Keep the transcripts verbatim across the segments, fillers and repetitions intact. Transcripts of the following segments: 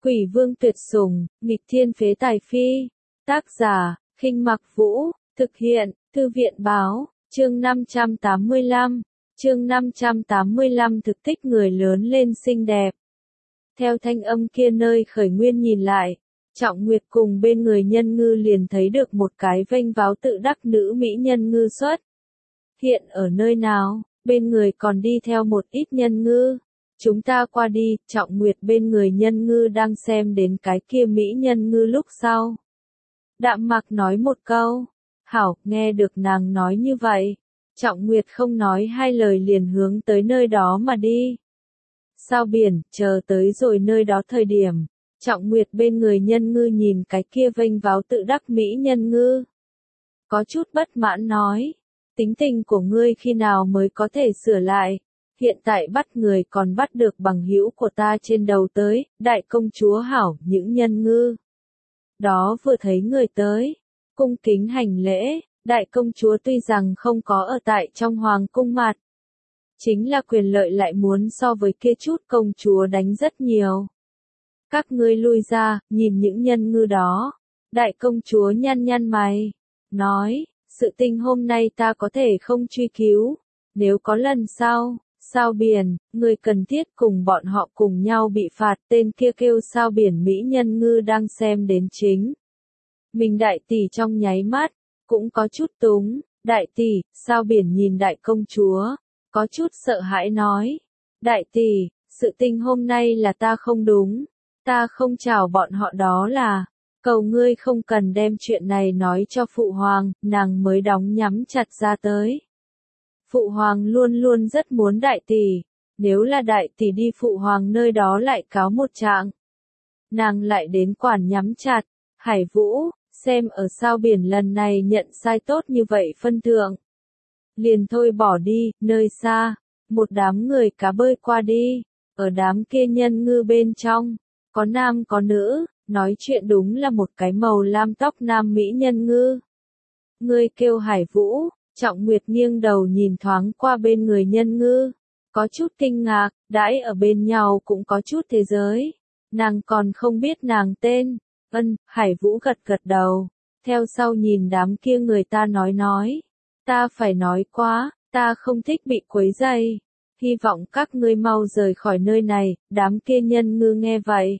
Quỷ vương tuyệt sủng, nghịch thiên phế tài phi. Tác giả, Khinh Mặc Vũ, thực hiện, Thư viện báo, chương năm trăm tám mươi lăm, chương năm trăm tám mươi lăm thực thích người lớn lên xinh đẹp. Theo thanh âm kia nơi khởi nguyên nhìn lại, Trọng Nguyệt cùng bên người Nhân Ngư liền thấy được một cái vênh váo tự đắc nữ mỹ nhân ngư xuất. Hiện ở nơi nào, bên người còn đi theo một ít nhân ngư. Chúng ta qua đi, Trọng Nguyệt bên người Nhân Ngư đang xem đến cái kia mỹ nhân ngư lúc sau. Đạm Mặc nói một câu. Hảo, nghe được nàng nói như vậy. Trọng Nguyệt không nói hai lời liền hướng tới nơi đó mà đi. Sao biển, chờ tới rồi nơi đó thời điểm. Trọng Nguyệt bên người Nhân Ngư nhìn cái kia vênh váo tự đắc mỹ nhân ngư. Có chút bất mãn nói. Tính tình của ngươi khi nào mới có thể sửa lại. Hiện tại bắt người còn bắt được bằng hữu của ta trên đầu tới, đại công chúa hảo, những nhân ngư. Đó vừa thấy người tới, cung kính hành lễ, đại công chúa tuy rằng không có ở tại trong hoàng cung mặt. Chính là quyền lợi lại muốn so với kia chút công chúa đánh rất nhiều. Các ngươi lui ra, nhìn những nhân ngư đó. Đại công chúa nhăn nhăn mày, nói, sự tình hôm nay ta có thể không truy cứu, nếu có lần sau. Sao biển, người cần thiết cùng bọn họ cùng nhau bị phạt, tên kia kêu sao biển mỹ nhân ngư đang xem đến chính. Mình đại tỷ trong nháy mắt, cũng có chút túng, đại tỷ, sao biển nhìn đại công chúa, có chút sợ hãi nói. Đại tỷ, sự tình hôm nay là ta không đúng, ta không chào bọn họ đó là, cầu ngươi không cần đem chuyện này nói cho phụ hoàng, nàng mới đóng nhắm chặt ra tới. Phụ hoàng luôn luôn rất muốn đại tỷ, nếu là đại tỷ đi phụ hoàng nơi đó lại cáo một trạng. Nàng lại đến quản nhắm chặt, Hải Vũ, xem ở sao biển lần này nhận sai tốt như vậy phân thượng. Liền thôi bỏ đi, nơi xa, một đám người cá bơi qua đi, ở đám kia nhân ngư bên trong, có nam có nữ, nói chuyện đúng là một cái màu lam tóc nam mỹ nhân ngư. Ngươi kêu Hải Vũ. Trọng Nguyệt nghiêng đầu nhìn thoáng qua bên người nhân ngư, có chút kinh ngạc, đãi ở bên nhau cũng có chút thế giới. Nàng còn không biết nàng tên, ân, Hải Vũ gật gật đầu, theo sau nhìn đám kia người ta nói nói. Ta phải nói quá, ta không thích bị quấy rầy, hy vọng các ngươi mau rời khỏi nơi này, đám kia nhân ngư nghe vậy.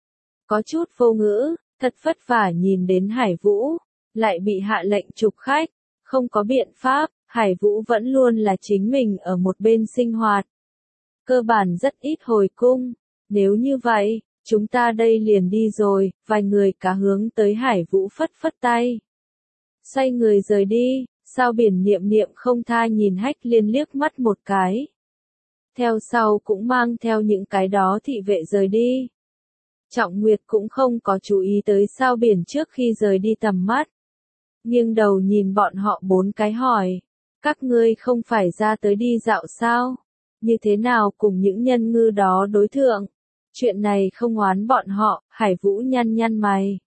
Có chút vô ngữ, thật vất vả nhìn đến Hải Vũ, lại bị hạ lệnh trục khách. Không có biện pháp, Hải Vũ vẫn luôn là chính mình ở một bên sinh hoạt. Cơ bản rất ít hồi cung, nếu như vậy, chúng ta đây liền đi rồi, vài người cá hướng tới Hải Vũ phất phất tay. Xoay người rời đi, sao biển niệm niệm không tha nhìn Hách Liên liếc mắt một cái. Theo sau cũng mang theo những cái đó thị vệ rời đi. Trọng Nguyệt cũng không có chú ý tới sao biển trước khi rời đi tầm mắt. Nghiêng đầu nhìn bọn họ bốn cái hỏi, các ngươi không phải ra tới đi dạo sao? Như thế nào cùng những nhân ngư đó đối thượng? Chuyện này không oán bọn họ, Hải Vũ nhăn nhăn mày.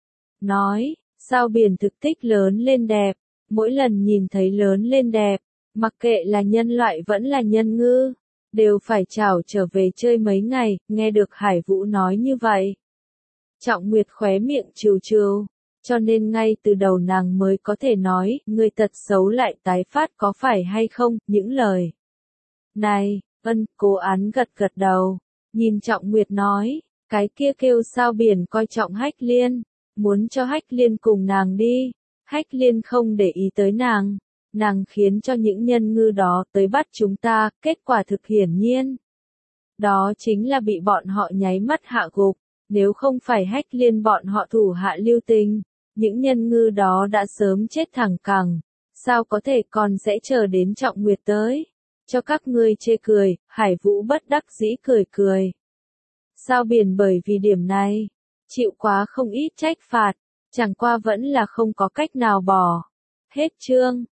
Nói, sao biển thực tích lớn lên đẹp, mỗi lần nhìn thấy lớn lên đẹp, mặc kệ là nhân loại vẫn là nhân ngư, đều phải chào trở về chơi mấy ngày, nghe được Hải Vũ nói như vậy. Trọng Nguyệt khóe miệng trừ trừ. Cho nên ngay từ đầu nàng mới có thể nói, người tật xấu lại tái phát có phải hay không, những lời. Này, ân, cố án gật gật đầu, nhìn Trọng Nguyệt nói, cái kia kêu sao biển coi trọng Hách Liên, muốn cho Hách Liên cùng nàng đi, Hách Liên không để ý tới nàng, nàng khiến cho những nhân ngư đó tới bắt chúng ta, kết quả thực hiển nhiên. Đó chính là bị bọn họ nháy mắt hạ gục, nếu không phải Hách Liên bọn họ thủ hạ lưu tình. Những nhân ngư đó đã sớm chết thẳng cẳng, sao có thể còn sẽ chờ đến Trọng Nguyệt tới, cho các ngươi chê cười, Hải Vũ bất đắc dĩ cười cười. Sao biển bởi vì điểm này, chịu quá không ít trách phạt, chẳng qua vẫn là không có cách nào bỏ. Hết chương.